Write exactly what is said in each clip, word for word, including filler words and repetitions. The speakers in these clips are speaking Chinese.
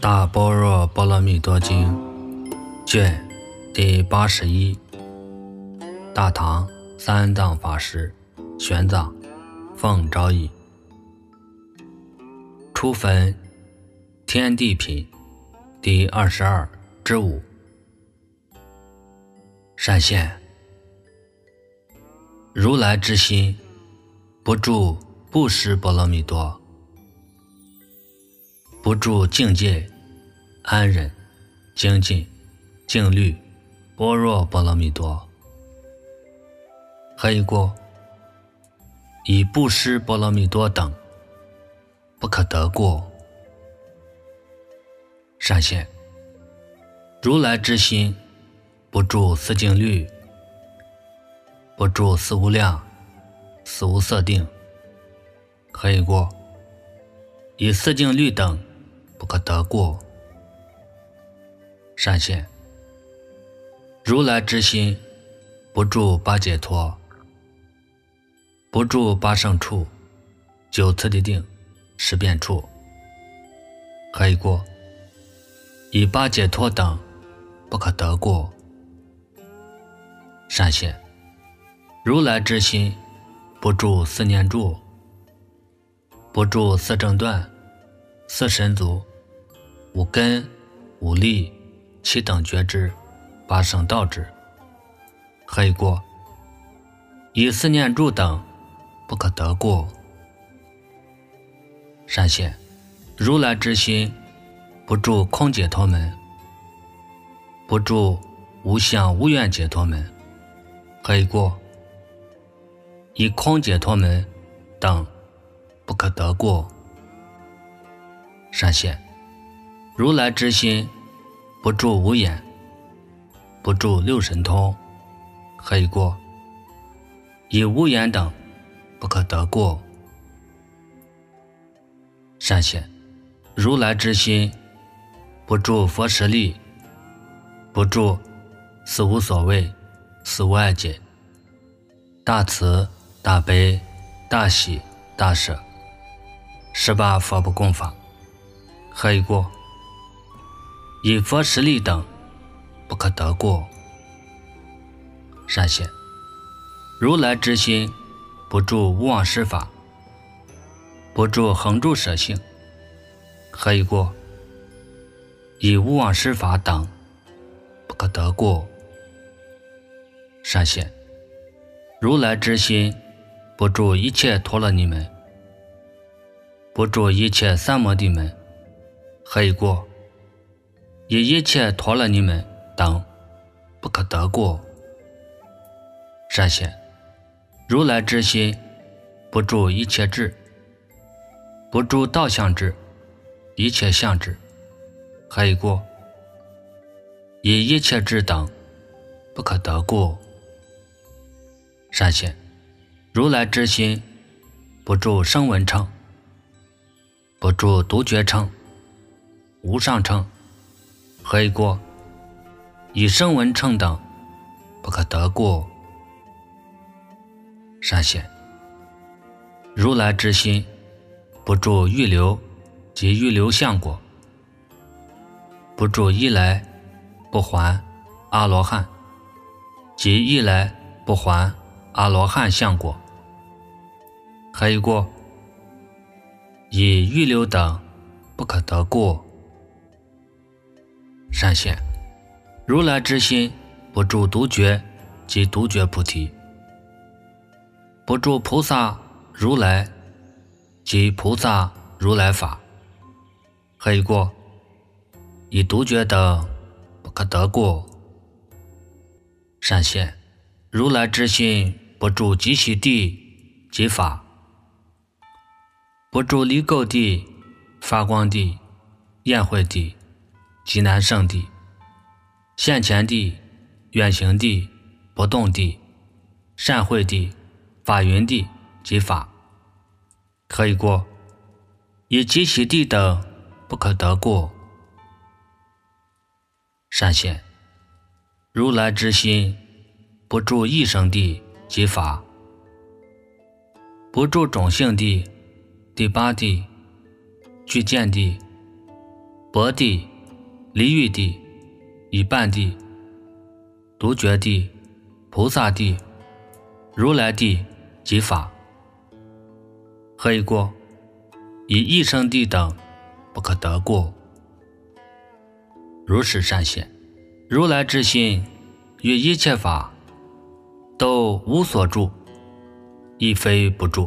大般若波罗蜜多经卷第八十一，大唐三藏法师玄奘奉诏译。初分天地品第二十二之五。善现，如来之心不住布施波罗蜜多，不住境界安忍精进静虑般若波罗蜜多。何以故？以布施波罗蜜多等不可得过。善现，如来之心不住四静虑，不住四无量四无色定。何以故？以四静虑等不可得过。善现，如来之心不住八解脱，不住八胜处九次第定十变处。何以故？以八解脱等不可得过。善现，如来之心不住四念住，不住四正断四神足五根五力七等觉知八圣道智。何以故？以四念住等不可得过。善现，如来之心不住空解脱门，不住无相无愿解脱门。何以故？以空解脱门等不可得过。善现，如来之心不住无眼，不住六神通。何以故？以无眼等不可得过。善现，如来之心不住佛实力，不住四无所谓四无碍解大慈大悲大喜大舍十八佛不共法。何以故？以佛实力等不可得过。善现，如来之心不住无妄施法，不住恒住舍性。何以故？以无妄施法等不可得过。善现，如来之心不住一切陀罗尼门，不住一切三摩地门。何以故？以一切陀罗尼门等不可得过。善现，如来之心不住一切智，不住道相智一切相智。何以故？以一切智等不可得过。善现，如来之心不住声闻乘，不住独觉乘无上乘。何以故？以声闻乘等不可得过。善现，如来之心不住预流及预流相果，不住一来不还阿罗汉及一来不还阿罗汉相果。何以故？以预流等不可得过。善现，如来之心不住独觉及独觉菩提，不住菩萨如来及菩萨如来法。何以故？以独觉等不可得过。善现，如来之心不住极喜地及法，不住离垢地发光地宴会地极难胜地现前地远行地不动地善会地法云地及法。何以故？以极喜地等不可得过。善现，如来之心不住异生地及法，不住种性地第八地具见地薄地、离欲地、一半地、独觉地、菩萨地、如来地及法。何以过？以一生地等不可得故。如是善现，如来之心于一切法都无所住，亦非不住。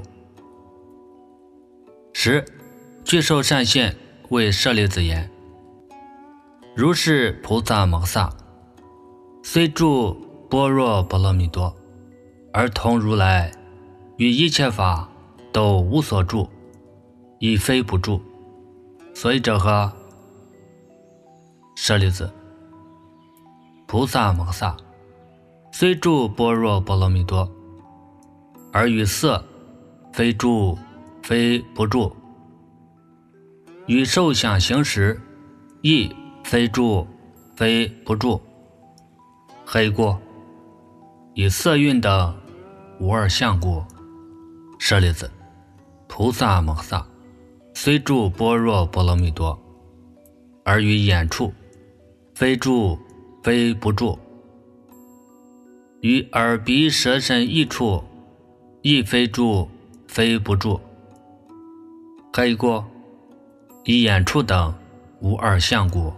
十具受善现为舍利子言：如是菩萨摩萨，虽住般若波罗蜜多，而同如来于一切法都无所住，亦非不住。所以者何？舍利子，菩萨摩萨虽住般若波罗蜜多，而于色非住非不住，于受想行识亦非住非不住。何以故？以色蕴等无二相故。舍利子，菩萨摩萨虽住般若波罗蜜多，而于眼处非住非不住，于耳鼻舌身意处亦非住非不住。何以故？以眼处等无二相故。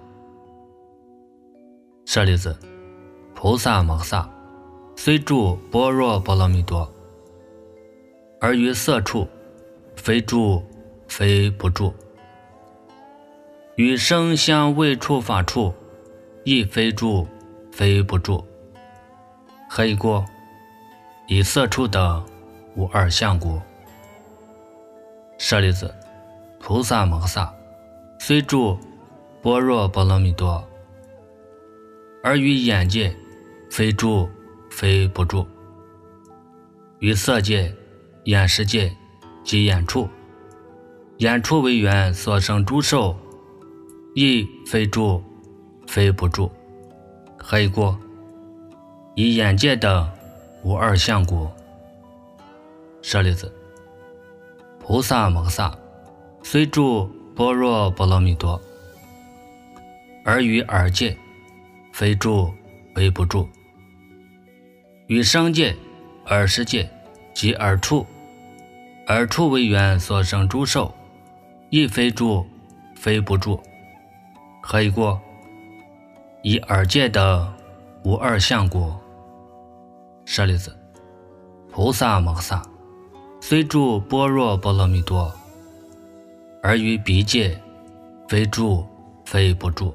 舍利子，菩萨摩萨虽住般若波罗蜜多，而于色处非住非不住，于声香味触法处亦非住非不住。何以故？以色处等无二相故。舍利子，菩萨摩萨虽住般若波罗蜜多，而于眼界非住非不住，于色界、眼识界及眼处，眼处为缘所生诸受，亦非住非不住。何以故？以眼界等无二相故。舍利子，菩萨摩萨虽住般若波罗蜜多，而于耳界非住非不住，于声界、耳识界及耳处，耳处为缘所生诸受，亦非住非不住。何以故？以耳界等无二相故。舍利子，菩萨摩萨虽住般若波罗蜜多，而于鼻界非住非不住，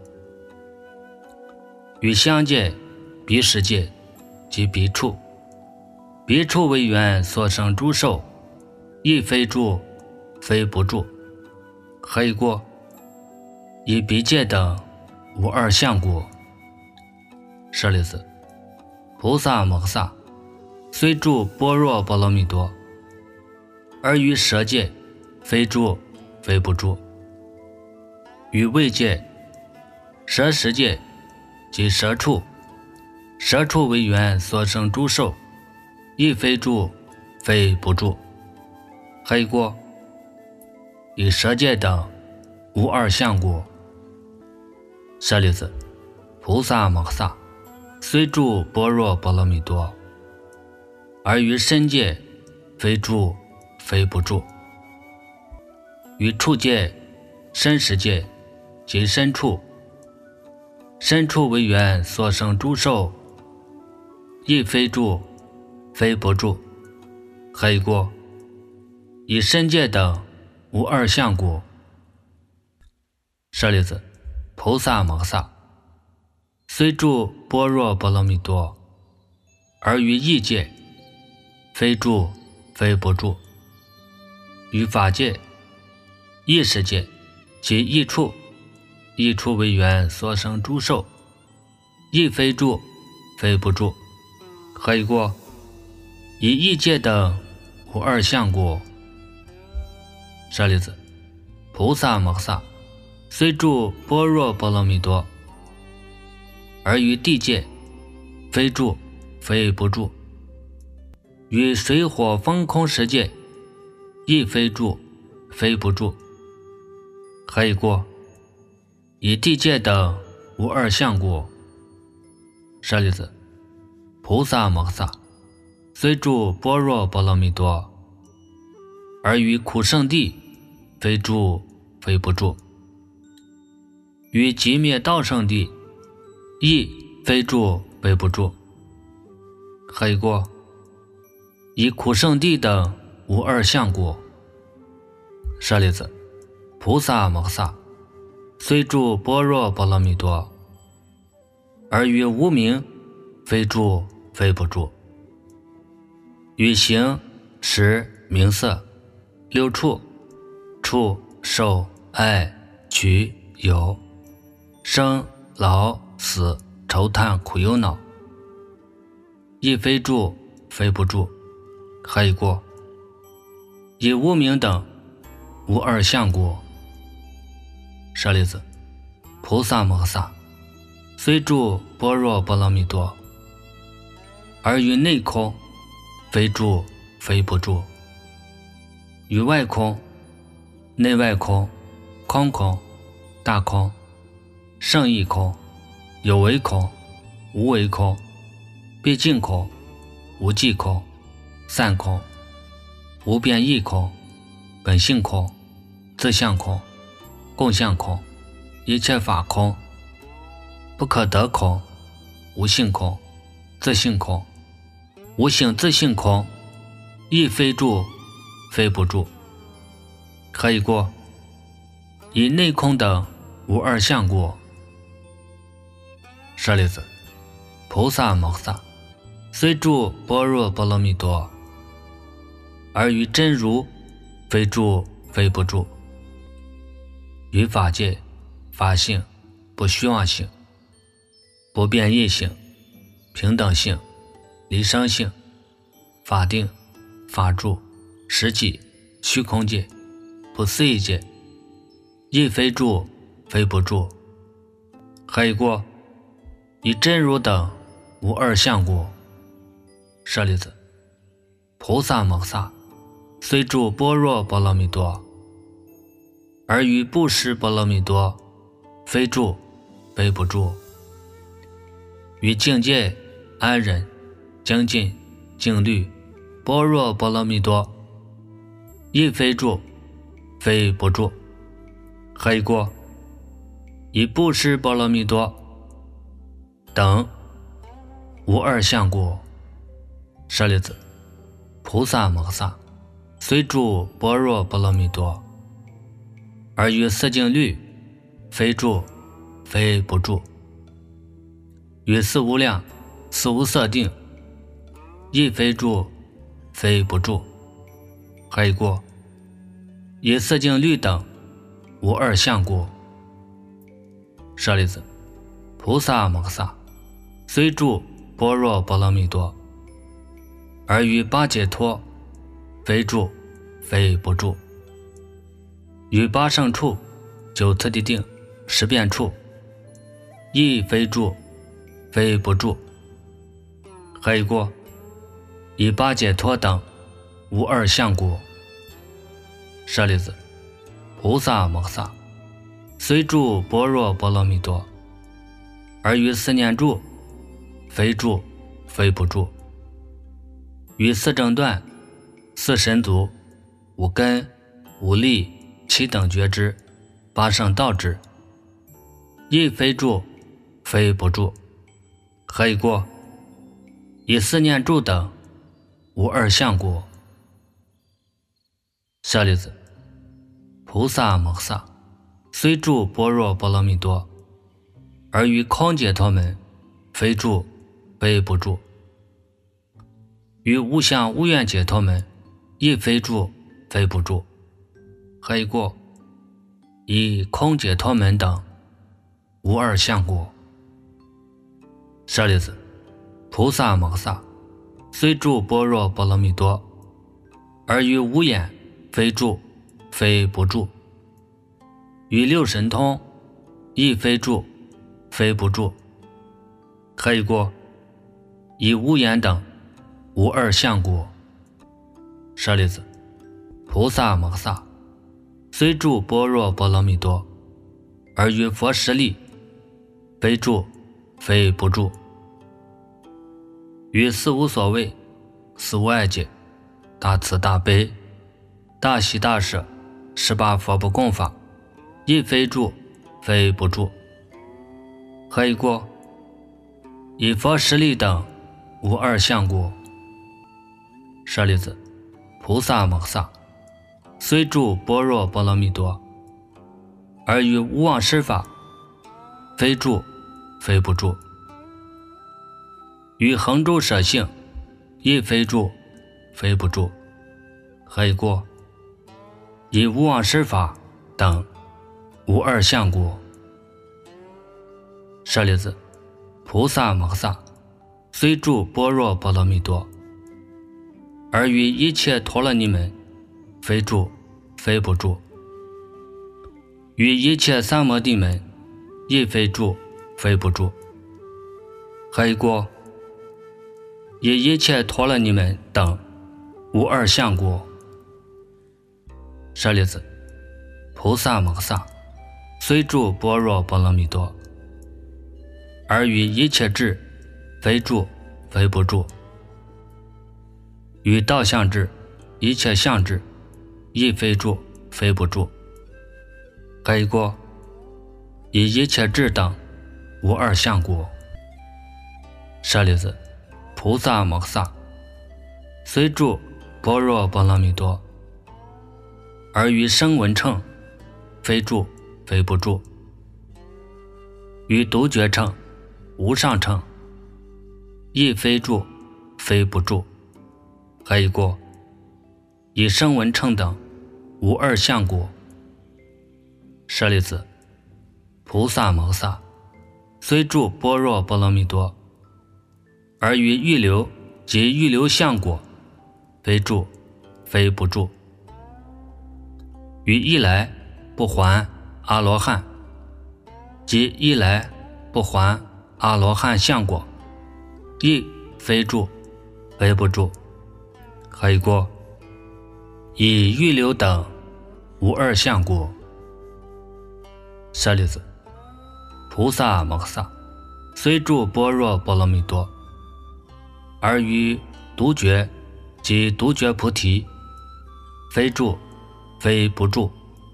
于香界、鼻识界及鼻处，鼻处为缘所生诸受，亦非住非不住。何以故？以鼻界等无二相故。舍利子，菩萨摩萨虽住般若波罗蜜多，而于舌界非住非不住，于味界、舌识界及舌处，舌处为缘所生诸受，亦非住非不住。何以故？以舌界等无二相故。舍利子，菩萨摩萨虽住般若波罗蜜多，而于身界非住非不住，于触界、身识界及身处，身处为缘所生诸受，亦非住非不住。何以故？以身界等无二相故。舍利子，菩萨摩萨虽住般若波罗蜜多，而于意界非住非不住，于法界、意识界及意处，意处为缘所生诸受，亦非住非不住。何以故？以意界等无二相故。舍利子，菩萨摩萨虽住般若波罗蜜多，而于地界非住非不住，于水火风空十界亦非住非不住。何以故？ 以地界等无二相故。舍利子，菩萨摩诃萨虽住般若波罗蜜多，而于苦圣地，非住非不住；于极灭道圣地，亦非住非不住。何以故？以苦圣地等无二相故。舍利子，菩萨摩诃萨虽住般若波罗蜜多，而于无明，非住非不住；于形识名色六处，触受爱取有生老死愁叹苦忧恼，亦非住非不住。何以故？以无明等无二相故。舍利子，菩萨摩诃萨虽住般若波罗蜜多，而于内空，非住非不住；于外空、内外空、空空、大空、圣义空、有为空、无为空、毕竟空、无际空、散空、无变异空、本性空、自相空、共相空、一切法空、不可得空、无性空、自性空、无性自性空，亦非住非不住。何以故？以内空等无二相故。舍利子，菩萨摩诃萨虽住般若波罗蜜多，而于真如，非住非不住；于法界、法性、不虚妄性、不变异性、平等性、离生性、法定、法住、实际、虚空界、不思议界，亦非住非不住。何以故？以真如等无二相故。舍利子，菩萨摩诃萨虽住般若波罗蜜多，而于布施波罗蜜多，非住非不住；于境界、安忍、精进、静虑、般若波罗蜜多，亦非住非不住。何以故？以布施波罗蜜多等无二相故。舍利子，菩萨摩诃萨虽住般若波罗蜜多，而于四境律，非住非不住；于四无量四无色定，亦非住非不住。何以故？以四境律等无二相故。舍利子，菩萨摩诃萨虽住般若波罗蜜多，而于八解脱，非住非不住；于八圣处、九次第定、十变处，亦非住非不住。何以故？以八解脱等无二相故。舍利子，菩萨摩诃萨虽住般若波罗蜜多，而于四念住，非住非不住；于四正断、四神足、五根、五力、七等觉知、八圣道智，亦非住非不住。何以故？以四念住等无二相故。舍利子，菩萨摩诃萨虽住般若波罗蜜多，而于空解脱门，非住非不住；于无相无愿解脱门，亦非住非不住。何以故？以空解脱门等无二相故。舍利子，菩萨摩诃萨虽住般若波罗蜜多，而于无眼，非住非不住；于六神通，亦非住非不住。何以故？以无眼等无二相故。舍利子，菩萨摩诃萨虽住般若波罗蜜多， 而于佛实力，非住非不住。于四无所谓，四无碍解，大慈大悲，大喜大舍，十八佛不共法，亦非住非不住。何以故？以佛实力等无二相故。舍利子，菩萨摩萨虽住般若波罗蜜多，而于无妄施法，非住非不住。于恒住舍性，亦非住非不住。何以故？以无妄施法等无二相故。舍利子，菩萨摩萨虽住般若波罗蜜多，而于一切陀罗尼门，非住非不住。于一切三摩地门，亦非住非不住。何以故？以一切陀罗尼门等无二相故。舍利子，菩萨摩萨虽住般若波罗蜜多，而于一切智，非住非不住。于道相智、一切相智，亦非住非不住。何以故？以一切智等无二相故。舍利子，菩萨摩萨虽住般若波罗蜜多，而于声闻乘，非住非不住。于独觉乘、无上乘，亦非住非不住。何以故？以声闻乘等无二相故。舍利子，菩萨摩萨虽住般若波罗蜜多，而于预流及预流相果，非住非不住。于一来不还阿罗汉及一来不还阿罗汉相果，亦非住非不住。何以故？以预流等无二相故。舍利子，菩萨摩萨虽住般若波罗蜜多，而于独觉及独觉菩提，非住非不住。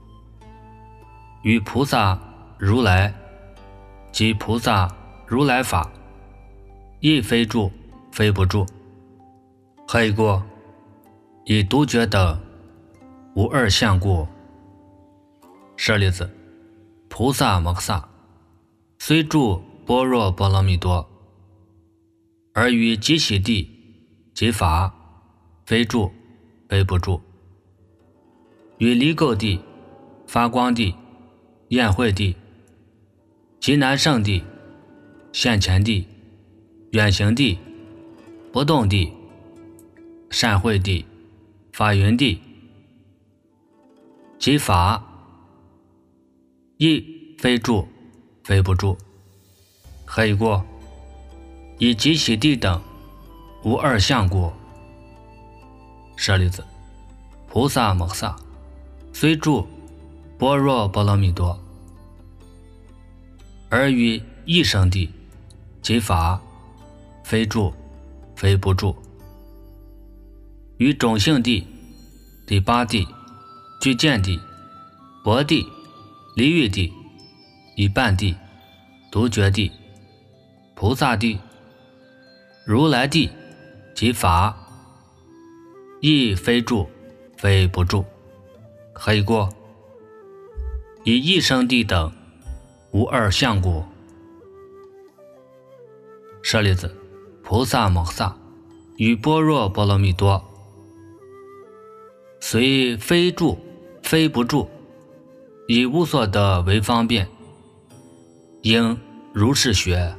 于菩萨如来及菩萨如来法，亦非住非不住。何以故？以独觉等无二相故。舍利子，菩萨摩萨虽住般若波罗蜜多，而于极喜地及法，非住非不住。于离垢地、发光地、宴会地、极难胜地、现前地、远行地、不动地、善会地、法云地及法，亦非住非不住。何以故？以极喜地等无二相故。舍利子，菩萨摩萨虽住般若波罗蜜多，而于异生地及法，非住非不住。于种性地、第八地、具见地、薄地、离欲地、一半地、独觉地、菩萨地、如来地及法，亦非住非不住。何以故？以异生地等无二相故。舍利子，菩萨摩萨于般若波罗蜜多，虽非住非不住，以无所得为方便，应如是学。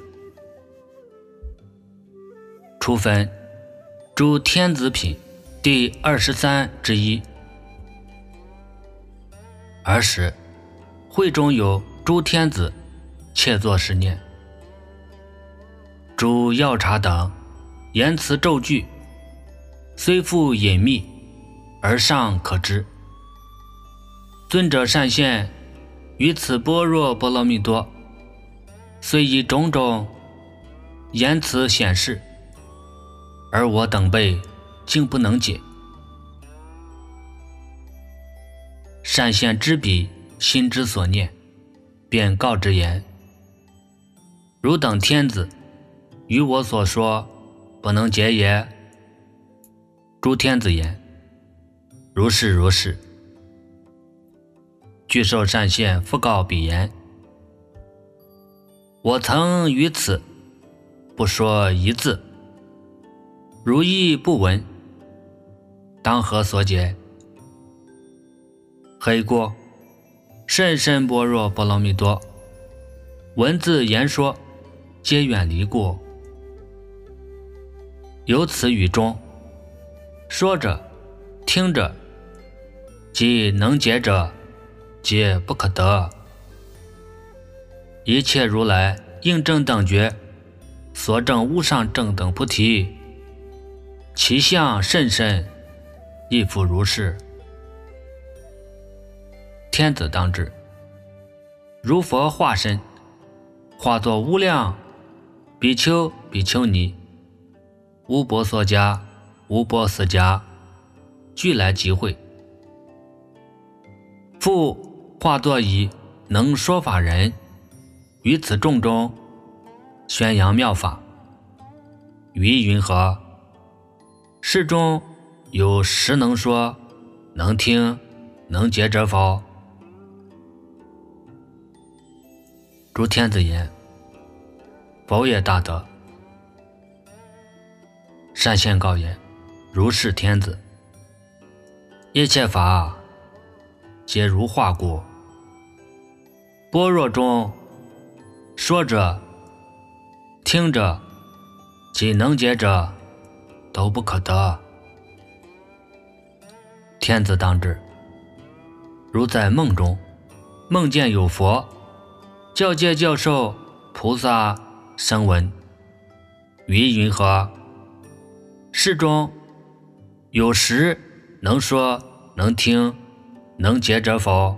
初分诸天子品第二十三之一。尔时会中有诸天子窃作是念：诸药茶等言辞咒句，虽复隐秘，而尚可知。尊者善现于此般若波罗蜜多，虽以种种言辞显示，而我等辈竟不能解。善现知彼心之所念，便告之言：汝等天子，于我所说，不能解也。诸天子言：如是如是。具受善现复告彼言：我曾于此不说一字，如亦不闻，当何所解？何以故？甚深般若波罗蜜多，文字言说，皆远离故。由此语中，说者、听者，即能解者，皆不可得。一切如来应正等觉，所证无上正等菩提，其相甚深，亦复如是。天子当知，如佛化身，化作无量比丘比丘尼，无波索迦无波斯迦，俱来集会。复化作以能说法人，于此众中宣扬妙法。语意云何？世中有实能说、能听、能解者否？诸天子言：否也，大德。善现告言：如是天子，一切法皆如化故。般若中说者、听者及能解者，都不可得。天子当知，如在梦中梦见有佛教界教授菩萨声闻，语意云何？世中有实能说、能听、能解者否？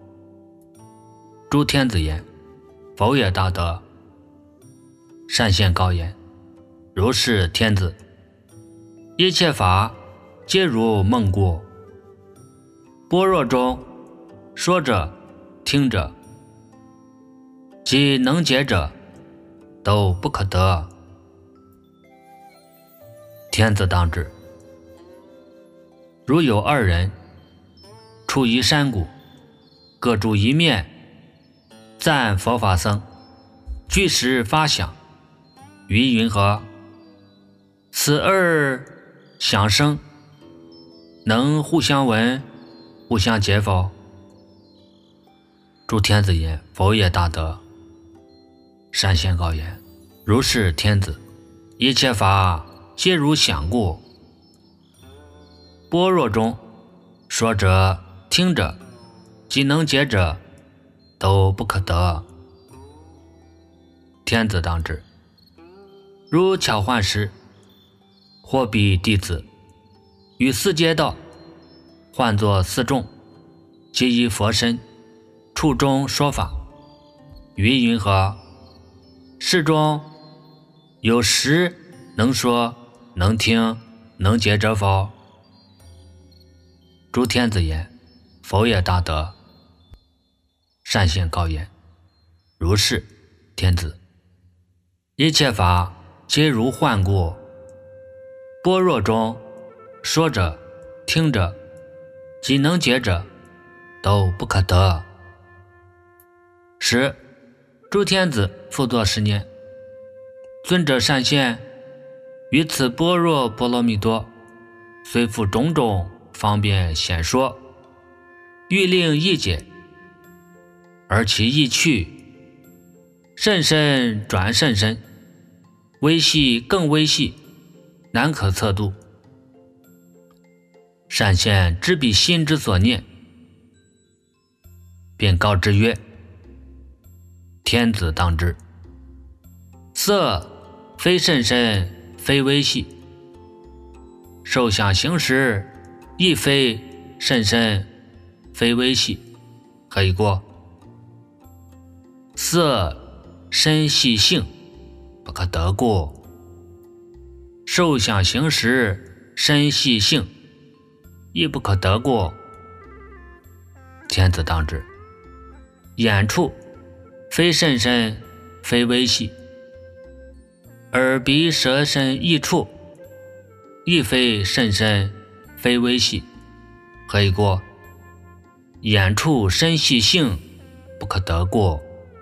诸天子言：否也，大德。善现告言：如是天子，一切法皆如梦故。般若中说者、听者即能解者，都不可得。天子当知，如有二人处于山谷，各住一面，赞佛法僧，俱时发响，语意云何？此二响声能互相闻、互相解否？诸天子言：否也，大德。善现告言：如是天子，一切法皆如响故。般若中说者、听者及能解者，都不可得。天子当知，如巧幻时，或彼弟子与四阶道唤作四众，即以佛身处中说法。语意云何？世中有实能说、能听、能解者否？诸天子言：否也，大德。善现告言：如是天子，一切法皆如幻故。般若中说者、听者及能解者，都不可得。十诸天子复作是念：尊者善现，于此般若波罗蜜多，虽复种种方便显说，欲令意解，而其意趣，甚深转甚深，微细更微细，难可测度。善现知彼心之所念，便告之曰：天子当知，色非甚深，非微细，受想行识亦非甚深，非微细。何以故？ 色身细性，不可得过。受想行识，身细性，亦不可得过。天子当之。眼处，非甚深，非微细；耳鼻舌身意处，亦非甚深，非微细。何以过？眼处身细性，不可得过；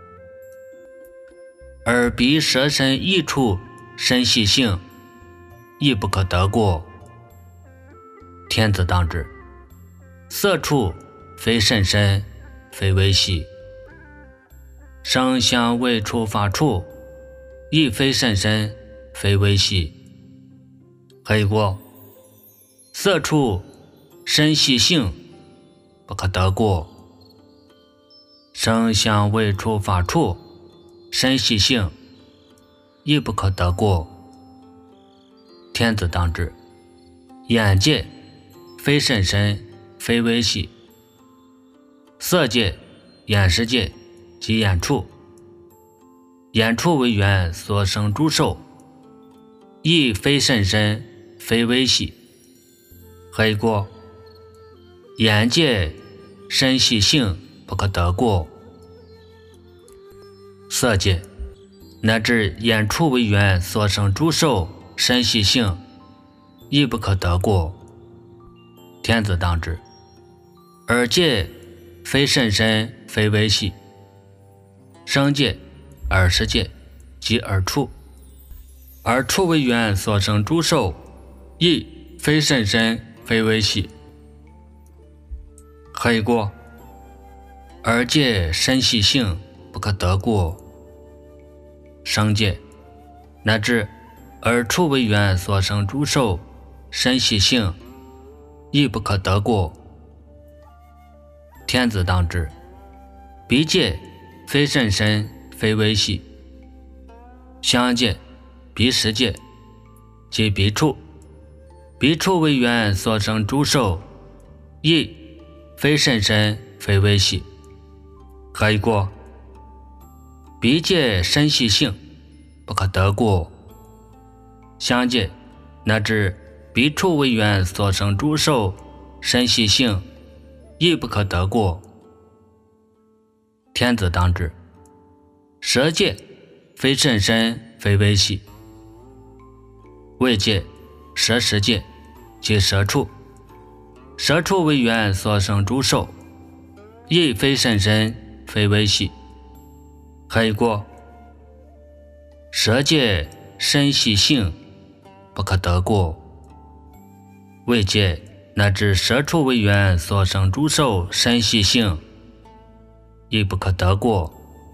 耳鼻舌身意处，身细性，亦不可得过。天子当之。色处，非甚深，非微细；声香味触法处，亦非甚深，非微细。何以过？色处身细性，不可得过；声香味触法处，身细性，亦不可得过。天子当之。眼界，非甚深，非微细；色界、眼识界及眼处，眼处为缘所生诸受，亦非甚深，非微细。何以过？眼界身细性，不可得过；色界乃至眼处为缘所生诸受，身细性，亦不可得过。天子当之。耳界，非甚深，非微细；声界、耳识界及耳处，耳处为缘所生诸受，亦非甚深，非微细。何以过？耳界身细性，不可得过；声界乃至耳处为缘所生诸受，身细性，亦不可得过。天子当之。鼻界，非甚深，非微细；香界、鼻识界及鼻处，鼻处为缘所生诸受，亦非甚深，非微细。何以过？鼻界身细性，不可得过；香界乃至鼻处为缘所生诸受，身细性，亦不可得过。天子当之。舌界，非甚深，非微细；味界、舌识界及舌处，舌处为缘所生诸受，亦非甚深，非微细。何以过？舌界身细性，不可得过；味界乃至舌处为缘所生诸受，身细性，亦不可得过。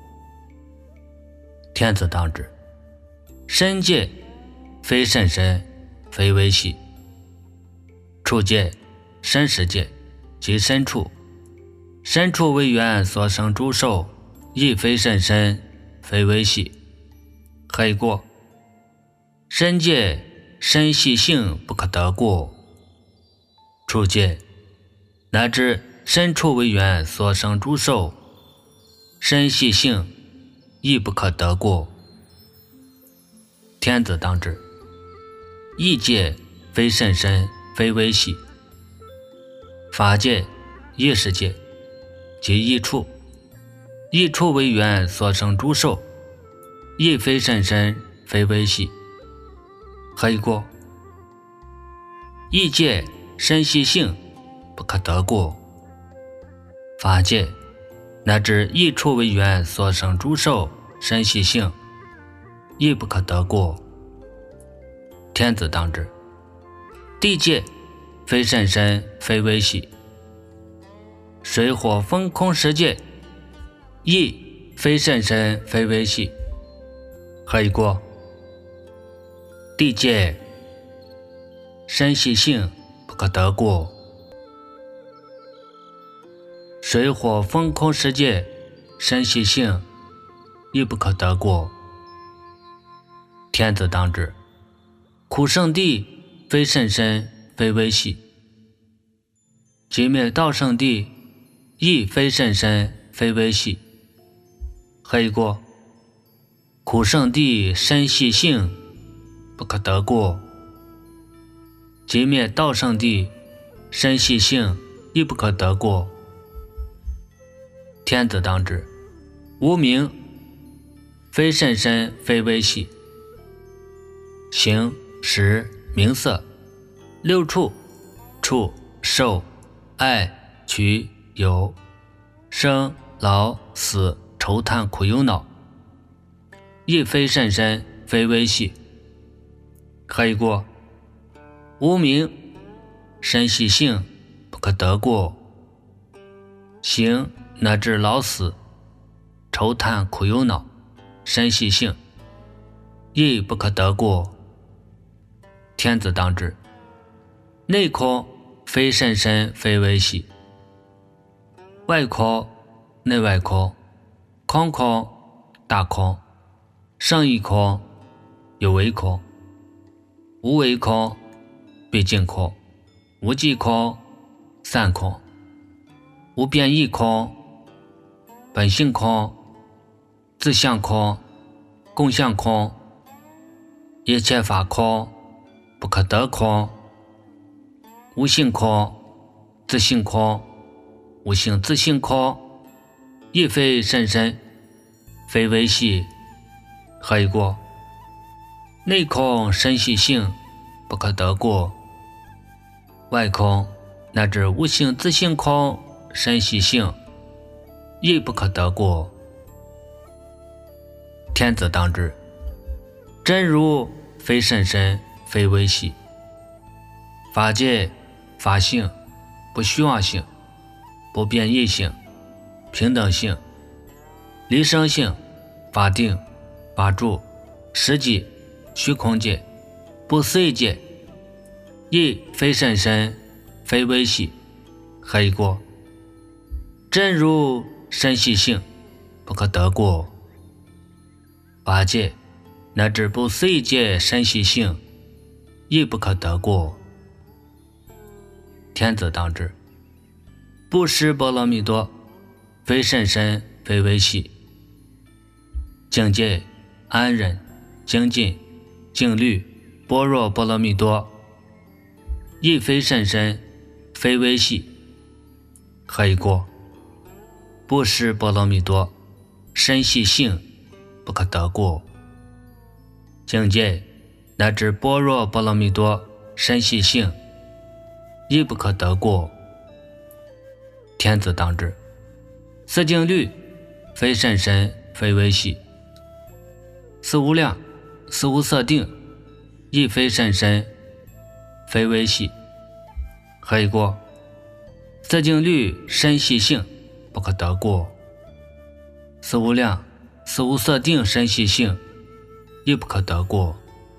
天子当之。身界，非甚深，非微细；触界、身识界及身处，身处为缘所生诸受，亦非甚深，非微细。何以过？身界身细性，不可得过；触界乃至身处为缘所生诸受，身细性，亦不可得过。天子当之。意界，非甚深，非微细；法界、意识界及意处，意处为缘所生诸受，亦非甚深，非微细。何以过？意界身细性，不可得过；法界乃至意处为缘所生诸受，身细性，亦不可得过。天子当之。地界，非甚深，非微细；水火风空识界，亦非甚深，非微细。何以过？地界身细性，不可得过；水火风空识界，身细性，亦不可得过。天子当之。苦圣地，非甚深，非微细；极灭道圣地，亦非甚深，非微细。 何以过？苦圣地身细性，不可得过；即灭道圣地身细性，亦不可得过。天子当之，无名，非甚深，非微细。形、识、名色，六处，触、受、爱、取、有，生、老、死、愁叹苦忧恼，亦非甚深，非微细。何以过？无名，身细性，不可得过。形乃至老死，愁叹苦忧恼，身细性，亦不可得过。天子当之，内空，非甚深，非微细。外空，内外空，空空，大空，胜义空，有为空，无为空，毕竟空，无际空，散空，无变异空，本性空，自相空，共相空，一切法空，不可得空，无性空，自性空，无性自性空，亦非甚深，非微细。何以过？内空身细性，不可得过；外空乃至无性自性空，身细性，亦不可得过。天子当之，真如非甚深，非微细。法界、法性，不虚妄性，不变异性，平等性，离生性，法定、法住、实际、虚空界，不思议界，亦非甚深，非微细。何以过？真如身细性，不可得过。法界乃至不思议界身细性，亦不可得过。天子当之，不识波罗蜜多，非甚深，非微细。境界、安忍、精进、静虑、般若波罗蜜多，亦非甚深，非微细。何以过？不识波罗蜜多，身细性，不可得过。境界乃至般若波罗蜜多，身细性，亦不可得过。天子当之，四境律，非甚深，非微细。四无量，四无色定，亦非甚深，非微细。何以过？四境律身细性，不可得过。四无量，四无色定身细性，亦不可得过。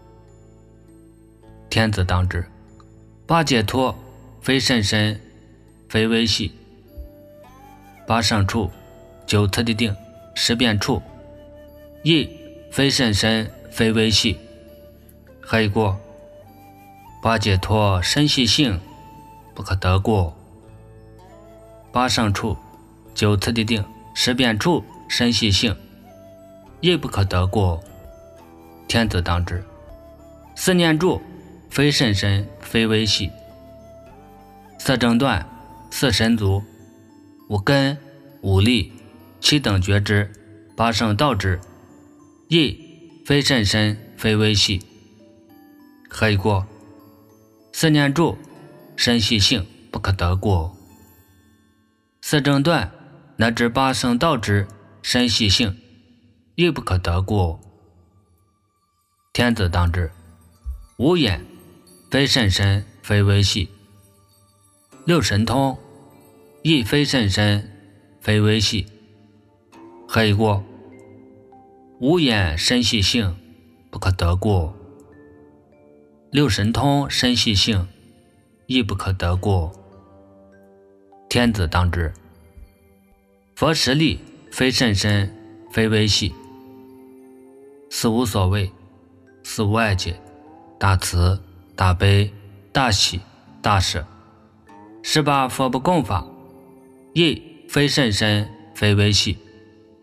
天子当之，八解脱，非甚深，非微细。八胜处，九次第定，十变处，亦非甚深，非微细。何以过？八解脱身细性，不可得过。八胜处，九次第定，十变处，身细性，亦不可得过。天子当之，四念住，非甚深，非微细。四正断，四神足，五根，五力，七等觉知，八圣道之，亦非甚深，非微细。何以过？四念住，身细性，不可得过。四正断乃至八圣道之，身细性，亦不可得过。天子当之，五眼，非甚深，非微细。六神通，亦非甚深，非微细。何以过？五眼身细性，不可得过。六神通身细性，亦不可得过。天子当之，佛实力，非甚深，非微细。四无所谓，四无碍解，大慈、大悲、大喜、大舍，十八佛不共法，亦非甚深，非微细。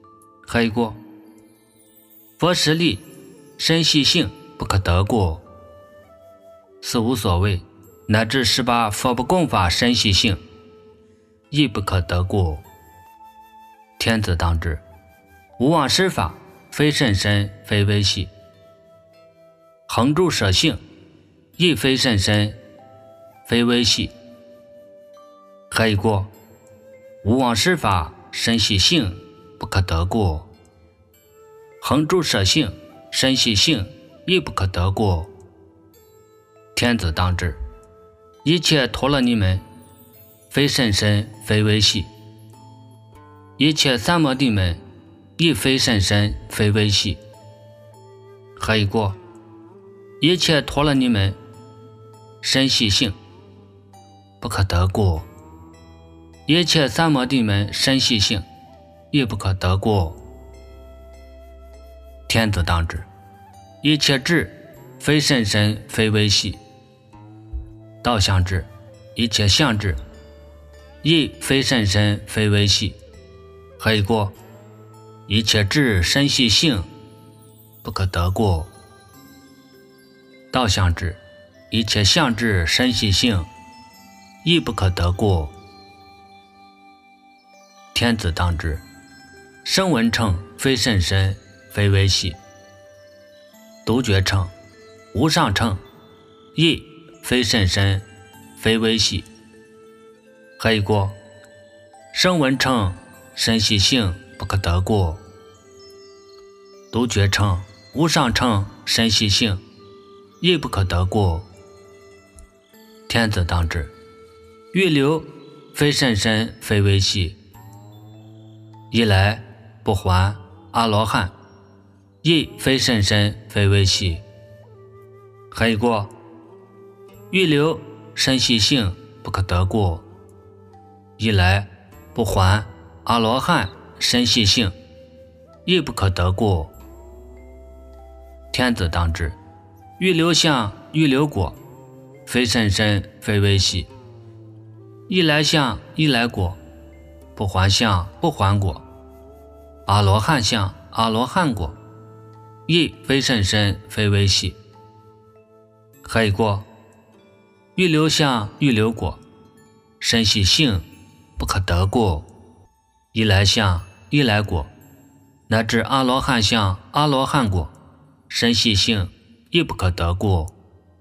何以故？佛实力身细性不可得过，是无所谓，乃至十八佛不共法身细性亦不可得过。天子当知，无妄施法，非甚深，非微细，恒住舍性亦非甚深，非微细。何以故？无妄施法身细性不可得过，恒住舍性身细性亦不可得过。天子当知，一切陀罗尼门非甚深，非微细，一切三摩地门亦非甚深，非微细。何以故？一切陀罗尼门身细性不可得过，一切三摩地门身细性亦不可得过。天子当知，一切智非甚深，非微细，道相智一切相智亦非甚深，非微细。何以故？一切智身细性不可得过，道相智一切相智身细性亦不可得过。天子当知，声闻乘非甚深，非微细，独觉乘无上乘亦非甚深，非微细。何以故？声闻乘身细性不可得过，独觉乘无上乘身细性亦不可得过。天子当知，欲流非甚深，非微细，一来不还阿罗汉亦非甚深，非微细。何以故？欲流身细性不可得过，一来不还阿罗汉身细性亦不可得过。天子当知，欲流相欲流果非甚深，非微细，一来相一来果，不还相不还果，阿罗汉相阿罗汉果亦非甚深，非微细。何以故？欲流相欲流果身细性不可得过，一来相一来果，乃至阿罗汉相阿罗汉果身细性亦不可得过。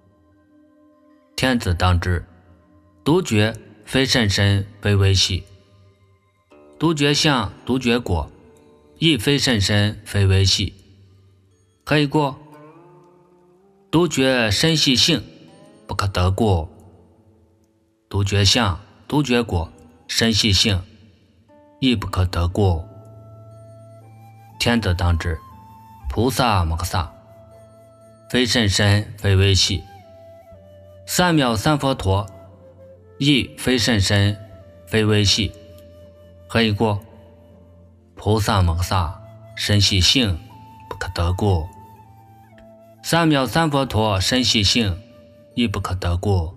天子当知，独觉非甚深，非微细，独觉相独觉果亦非甚深，非微细。何以故？独觉身细性不可得过，独觉相独觉果身细性亦不可得过。天子当知，菩萨摩诃萨非甚深，非微细，三藐三佛陀亦非甚深，非微细。何以故？菩萨摩诃萨身细性不可得过，三藐三佛陀身细性亦不可得过。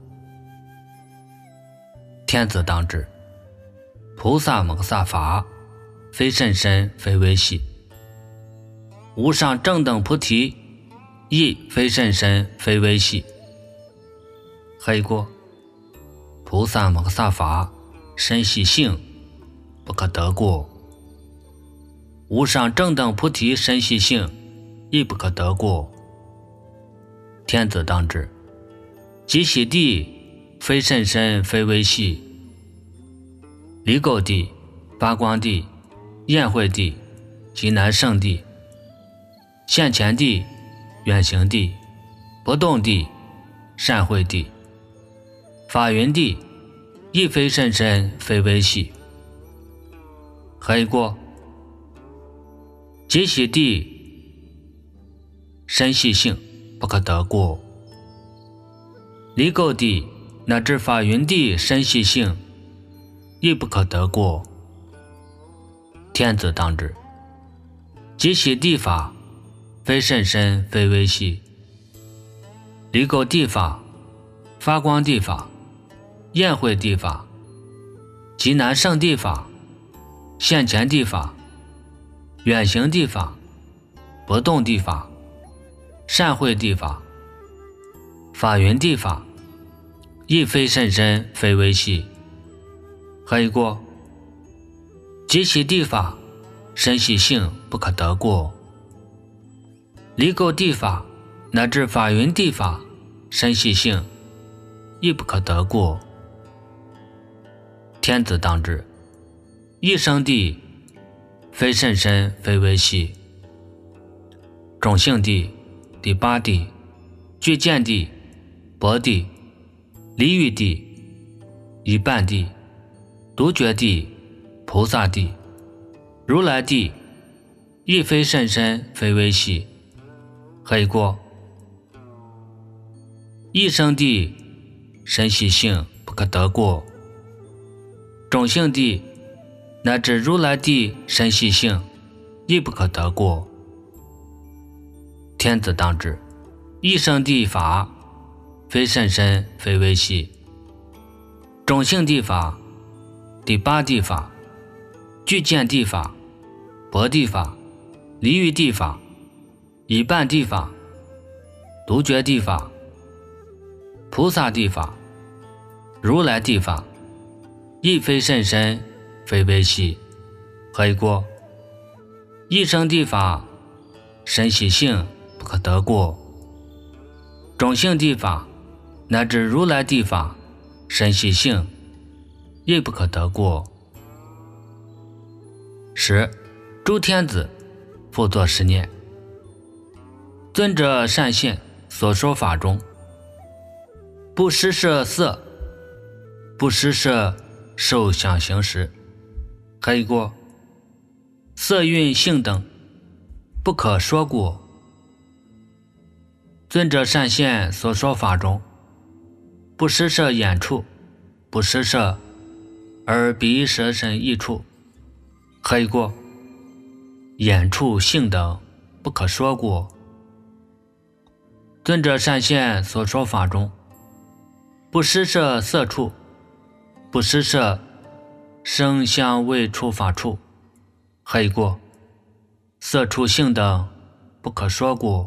天子当知，菩萨摩诃萨法非甚深，非微细，无上正等菩提亦非甚深，非微细。何以故？菩萨摩诃萨法身细性不可得过，无上正等菩提身细性亦不可得过。天子当知，极喜地非甚深，非微细，离垢地发光地宴会地极难胜地现前地远行地不动地善会地法云地亦非甚深，非微细。何以故？极喜地身细性不可得过，离垢地乃至法云地身细性亦不可得过。天子当知，极喜地法非甚深，非微细，离垢地法发光地法宴会地法极难胜地法现前地法远行地法、不动地法、善慧地法、法云地法，亦非甚深，非微细。何以过？及其地法，深细性不可得过。离垢地法乃至法云地法，深细性亦不可得过。天子当知，一生地非甚深，非微细。种性地、第八地、具见地、薄地、离欲地、一半地、独觉地、菩萨地、如来地，亦非甚深，非微细。何以过？一生地深细性不可得过。种性地乃至如来地深细性亦不可得过。天子当知，一生地法非甚深，非微细。种性地法、第八地法、具见地法、薄地法、离欲地法、一半地法、独觉地法、菩萨地法、如来地法，亦非甚深，非微细。何以过？一生地法深细性不可得过。种性地法乃至如来地法，深细性亦不可得过。十、诸天子复作是念：尊者善现所说法中，不施设色，不施设受想行识。何以过？色蕴性等不可说过。尊者善现所说法中，不施设眼处，不施设耳鼻舌身意处。何以过？眼处性等不可说过。尊者善现所说法中，不施设色处，不施设声香味触法处。何以过？色处性等不可说过。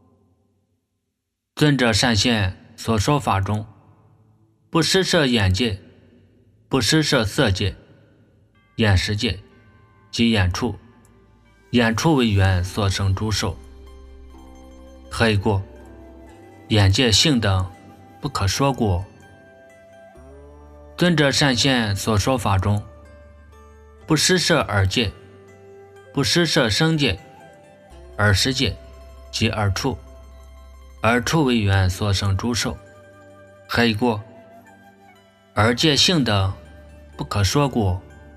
尊者善现所说法中，不施设眼界，不施设色界、眼识界及眼处，眼处为缘所生诸受。何以过？眼界性等不可说过。尊者善现所说法中，不施设耳界，不施设声界、耳识界及耳处，耳处为缘所生诸受。何以过？耳界性等不可说过。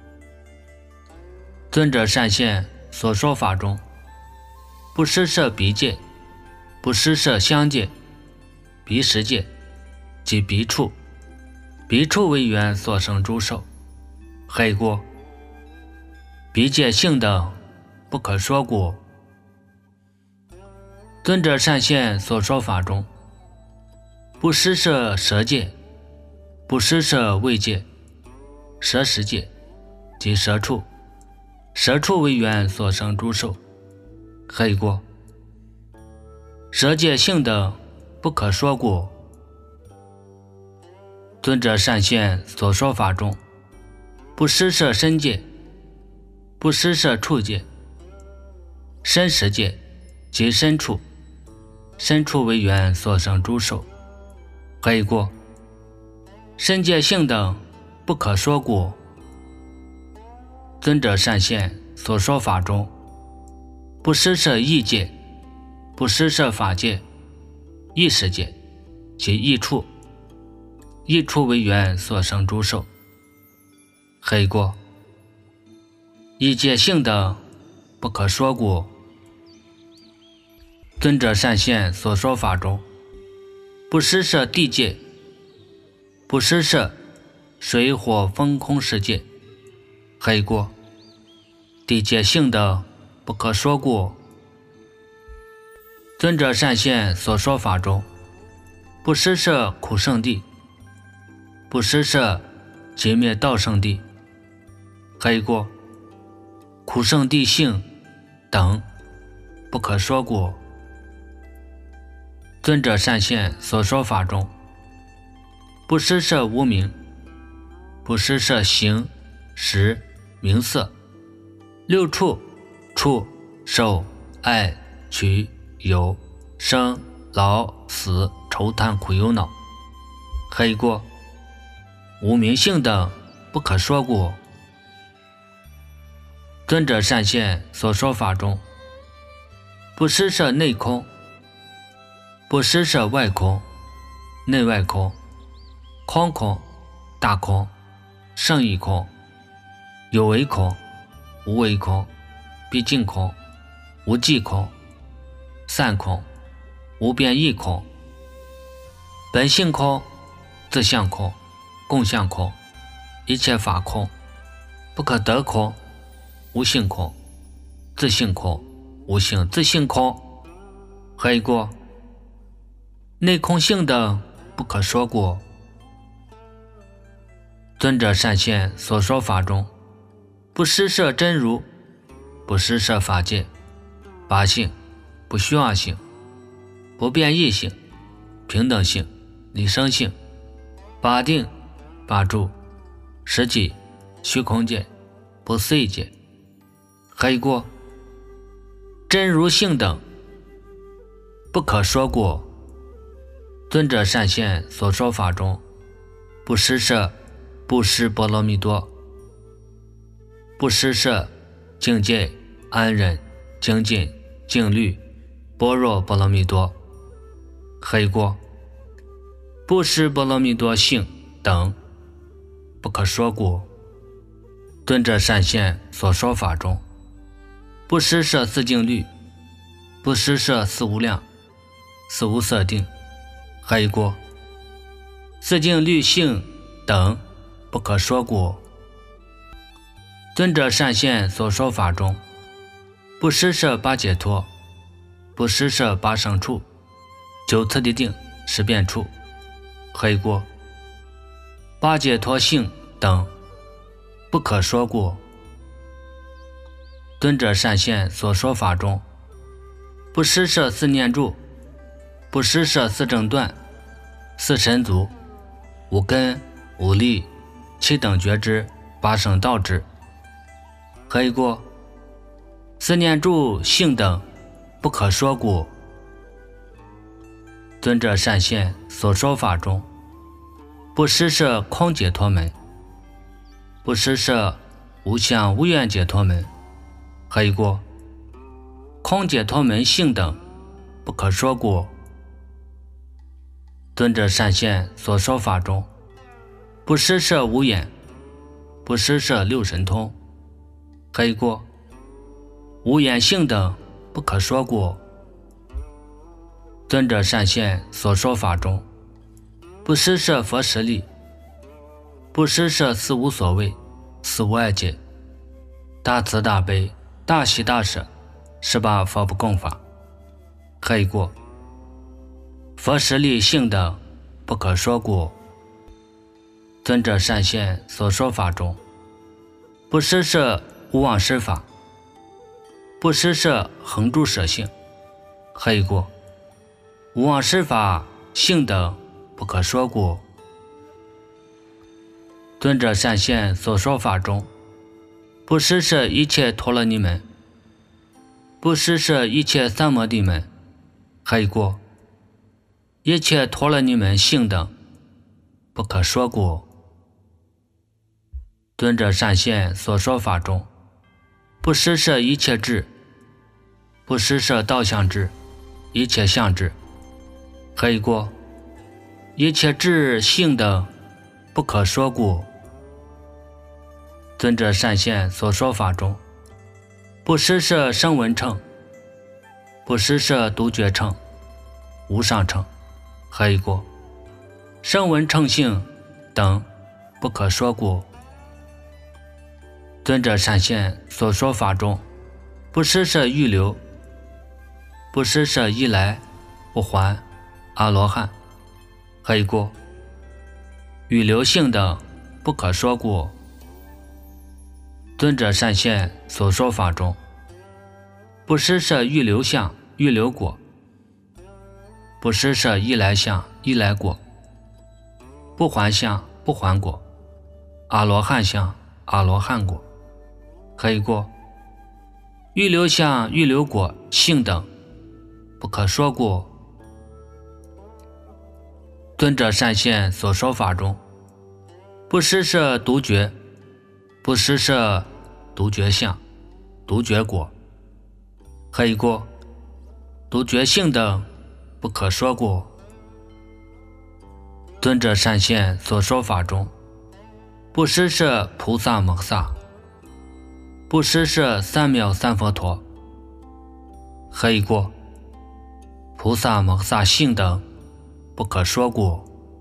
尊者善现所说法中，不施设鼻界，不施设香界、鼻识界及鼻处，鼻处为缘所生诸受。何以过？鼻界性等不可说过。尊者善现所说法中，不施设舌界，不施设味界、舌识界及舌处，舌处为缘所生诸受。何以过？舌界性等不可说过。尊者善现所说法中，不施设身界，不施设处界、身识界及身处，身处为缘所生诸受。何以过？身界性等不可说过。尊者善现所说法中，不施设意界，不施设法界、意识界及意处，意处为缘所生诸受。何以过？意界性等不可说过。尊者善现所说法中，不施设地界，不施设水火风空世界。何以过？地界性等不可说过。尊者善现所说法中，不施设苦圣地，不施设劫灭道圣地。何以过？苦圣地性等不可说过。尊者善现所说法中，不施设无名，不施设形、识、名色，六处、触、受、爱、取、有、生、老、死、愁贪苦忧恼，黑过、无名性等不可说过。尊者善现所说法中，不施设内空，不施设外空、内外空、空空、大空、胜义空、有为空、无为空、毕竟空、无际空、散空、无变异空、本性空、自相空、共相空、一切法空、不可得空、无性空、自性空、无性自性空，黑过内空性等不可说过。尊者善现所说法中，不施设真如，不施设法界、八性、不虚妄性、不变异性、平等性、离生性、八定、八住、实际、虚空界、不思议界，黑过真如性等不可说过。尊者善现所说法中，不施设不施波罗蜜多，不施设境界、安忍、精进、静虑、般若波罗蜜多，黑过不施波罗蜜多性等不可说过。尊者善现所说法中，不施设四静虑，不施设四无量、四无色定，黑过四静虑性等不可说过。尊者善现所说法中，不施设八解脱，不施设八胜处、九次第定、十变处，黑过八解脱性等不可说过。尊者善现所说法中，不施设四念住，不施设四正断、四神足、五根、五力、七等觉知、八圣道智，黑过四念住性等不可说过。尊者善现所说法中，不施设空解脱门，不施设无相无愿解脱门，黑过空解脱门性等不可说过。尊者善现所说法中，不施设无眼，不施设六神通，黑过无眼性等不可说过。尊者善现所说法中，不施设佛实力，不施设四无所谓、四无碍界、大慈大悲、大喜大舍十八佛不共法，黑过佛实力性等不可说过。尊者善现所说法中，不施设无妄施法，不施设恒住舍性，黑过无妄施法性等不可说过。尊者善现所说法中，不施设一切陀罗尼门，不施设一切三摩地门，黑过一切陀罗尼门性等不可说过。尊者善现所说法中，不施设一切智，不施设道相智、一切相智，黑过一切智性等不可说过。尊者善现所说法中，不施设声闻乘，不施设独觉乘、无上乘，黑过声闻乘性等不可说过。尊者善现所说法中，不施设预流，不施设依来、不还、阿罗汉，黑过预流性等不可说过。尊者善现所说法中， 不施设预流相、预流果；不施设依来相、依来果；不还相、不还果；阿罗汉相、阿罗汉果。可以过。预流相、预流果性等不可说故，尊者善现所说法中，不施设独觉，不施设独觉相、独觉果。可以过。独觉性等不可说故，尊者善现所说法中，不施设菩萨摩萨，不施设三藐三佛陀。可以过。菩萨摩萨性等不可说故，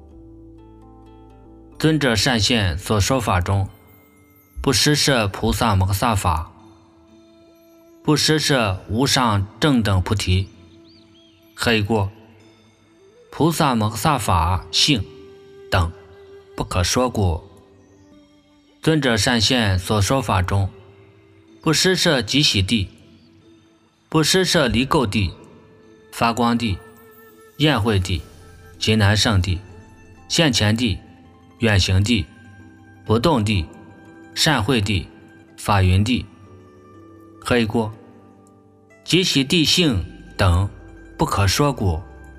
尊者善现所说法中，不施设菩萨摩萨法，不施设无上正等菩提。可以过。菩萨摩萨法性等不可说故，尊者善现所说法中，不施设极喜地，不施设离垢地、发光地、宴会地、极难胜地、现前地、远行地、不动地、善会地、法云地。可以过。极喜地性等不可说故，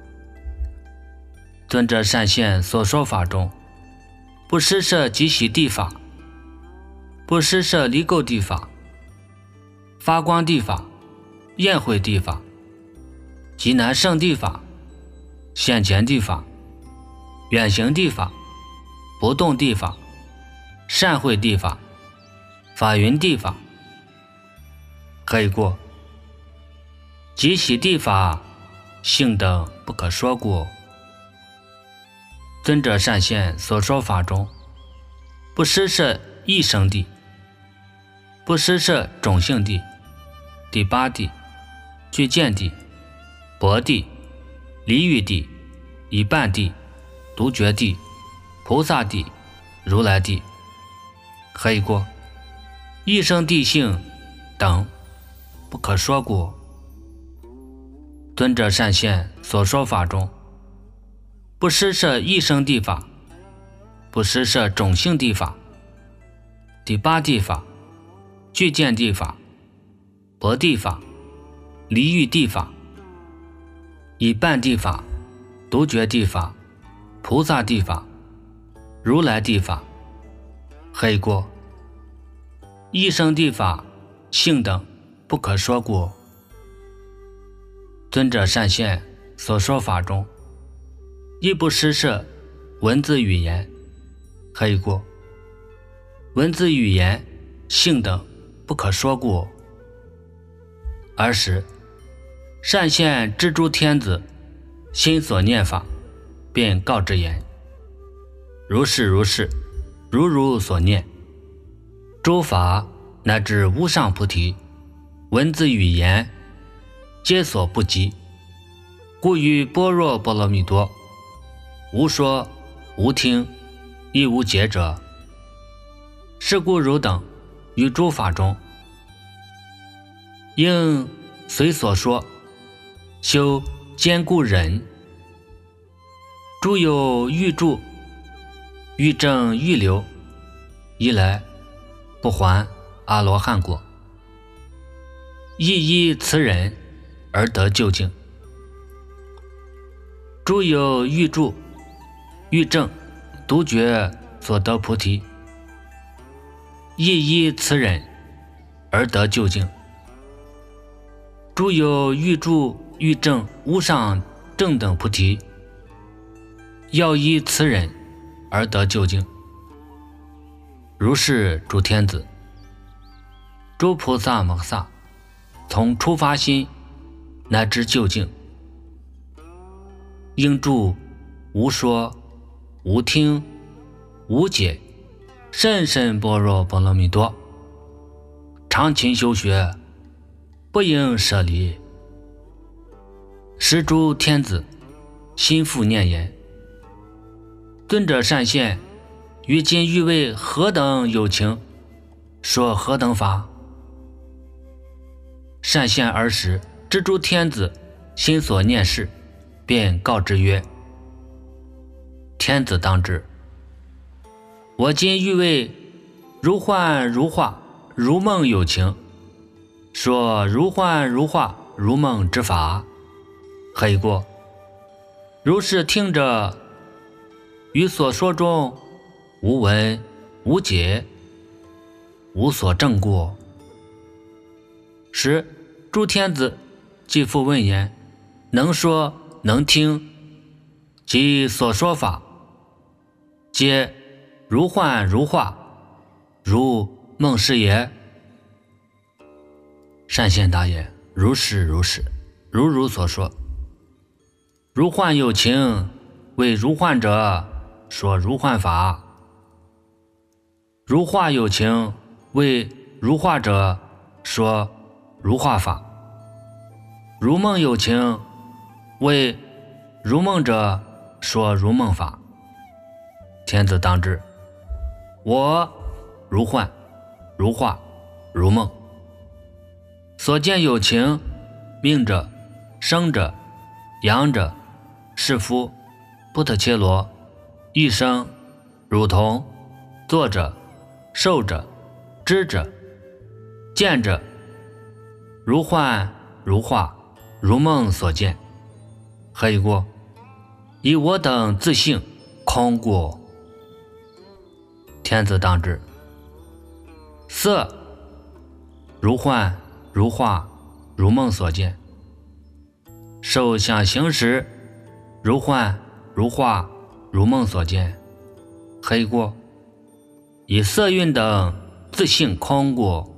尊者善现所说法中，不施设极喜地法，不施设离垢地法、发光地法、宴会地法、极难胜地法、现前地法、远行地法、不动地法、善会地法、法云地法。可以过。极喜地法性等不可说故，尊者善现所说法中，不施设异生地，不施设种性地、第八地、具见地、薄地、离欲地、一半地、独觉地、菩萨地、如来地。可以过。异生地性等不可说故，尊者善现所说法中，不施设异生地法，不施设种性地法、第八地法、具见地法、薄地法、离欲地法、以半地法、独觉地法、菩萨地法、如来地法。可以过。异生地法性等不可说故，尊者善现所说法中，亦不施设文字语言。可以过。文字语言性等不可说故。尔时善现知诸天子心所念法，便告之言：如是如是，如如所念，诸法乃至无上菩提，文字语言皆所不及，故于般若波罗蜜多，无说无听亦无解者。是故汝等于诸法中，应随所说修坚固忍。诸有欲住、欲正、欲流，一来不还阿罗汉果，亦依此忍而得究竟。诸有欲住、欲正、独觉所得菩提，亦依此忍而得究竟。诸有欲住、欲正、无上正等菩提，要依此忍而得究竟。如是诸天子，诸菩萨摩萨，从初发心乃至究竟，应住无说无听无解，甚深般若波罗蜜多，常勤修学，不应舍离。时诸天子心复念言：尊者善现，于今欲为何等有情，说何等法？善善现而时，知诸天子心所念事，便告之曰：天子当之。我今欲为如幻如化如梦有情，说如幻如化如梦之法，何以过？如是听者，于所说中无闻无解，无所证过。时诸天子既复问言，能说能听，即所说法，皆如幻如化如梦是也。善现答言：如是如是，如如所说。如幻有情，为如幻者说如幻法；如化有情，为如化者说如化法；如梦有情，为如梦者说如梦法。天子当之。我如幻如化如梦，所见有情，命者生者阳者是夫不特切罗，一生乳童作者受者知者见者，如幻如化如梦所见，何以过？以我等自性空故。天子当之。色如幻如化如梦所见，受想行识如幻如化如梦所见，何以过？以色蕴等自性空故。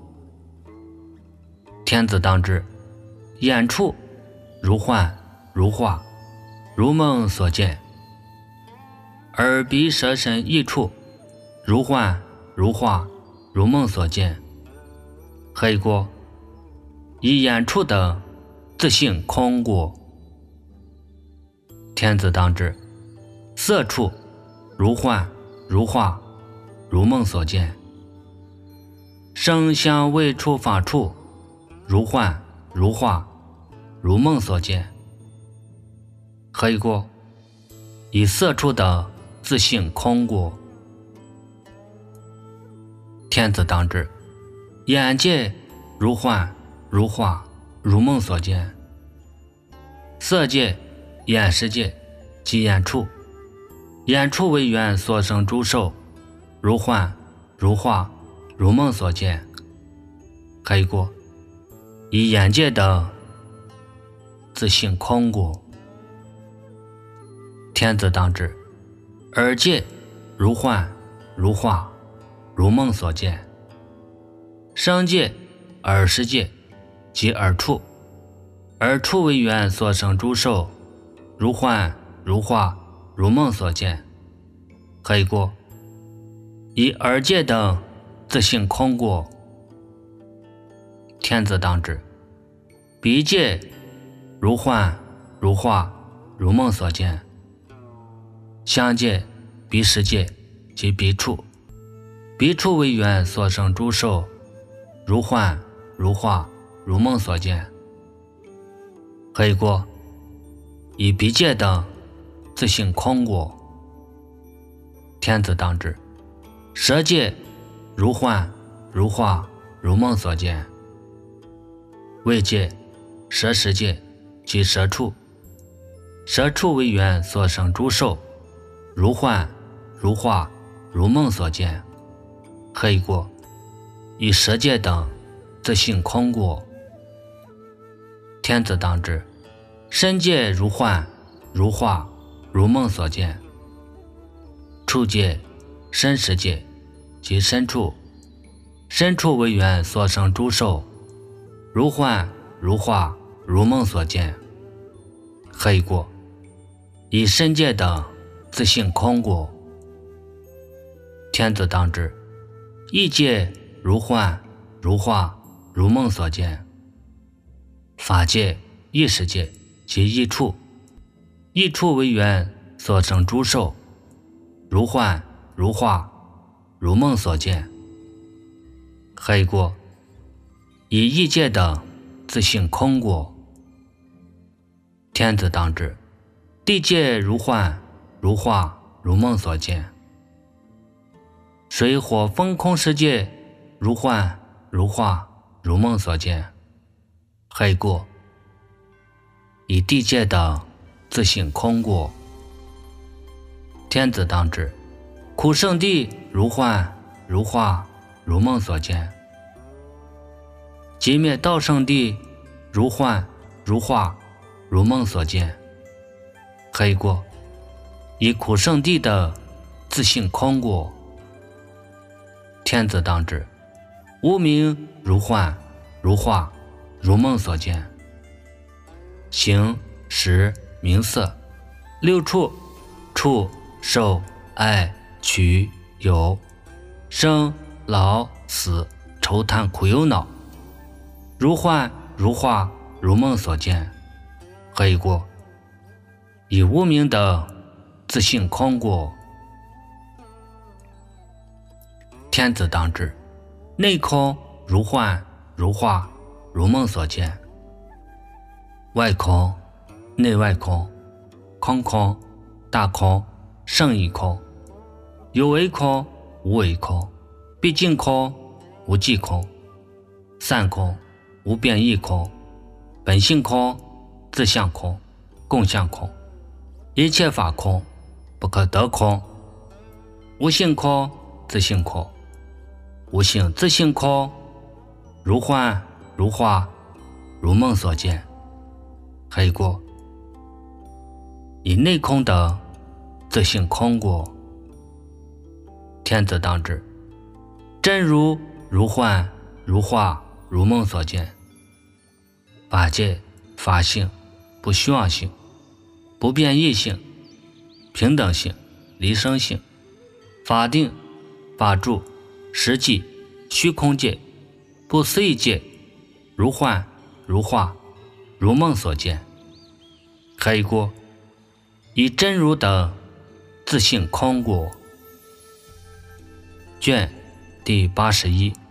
天子当之。眼处如幻如化如梦所见，耳鼻舌身意处如幻如化如梦所见，何以过？以眼处等自性空故。天子当之。色处如幻如化如梦所见，声香味触法处如幻如化如梦所见，何以过？以色处等自性空故。天子当之。眼界如幻如化如梦所见，色界眼识界即眼处，眼处为缘所生诸受，如幻如化如梦所见，何以过？以眼界等自性空故。天子当之。耳界如幻如化如梦所见，声界耳识界即耳处，耳处为缘所生诸受，如幻如化如梦所见，何以过？以耳界等自性空故。天子当之。鼻界如幻如化如梦所见，香界鼻识界即鼻处，鼻处为缘所生诸受，如幻如化如梦所见，何以过？以鼻界等自性空故。天子当之。舌界如幻如化如梦所见，味界舌识界即舌处，舌处为缘所生诸受，如幻如化如梦所见，何以过？以舌界等自性空故。天子当之。身界如幻如化如梦所见，触界身识界即身处，身处为缘所生诸受，如幻如化如梦所见，何以过？以身界等自性空故。天子当之。意界如幻如化如梦所见，法界意识界即意处，意处为缘所生诸受，如幻如化如梦所见，何以过？以意界等自性空过。天子当知，地界如幻如化如梦所见，水火风空世界如幻如化如梦所见。黑过，以地界的自性空过。天子当知，苦圣地如幻如化如梦所见，寂灭道圣地如幻如化如梦所见。黑过，以苦圣地的自性空过。天子当知，无明如幻如化如梦所见，形识名色六处触受爱取有生老死愁叹苦忧恼，如幻如化如梦所见。黑过，以无明的自性空过。天子当知，内空如幻如化如梦所见，外空内外空，空空大空圣亦空，有为空无为空，毕竟空无际空，散空无变异空，本性空自相空共相空，一切法空不可得空，无性空自性空，无性自性空，如幻如化如梦所见。黑过，以内空的自性空过。天子当知，真如如幻如化如梦所见，法界法性不虚妄性，不变异性，平等性离生性，法定法住实际虚空界不思议界，如幻如化如梦所见。黑过，以真如的自性空过。卷第八十一。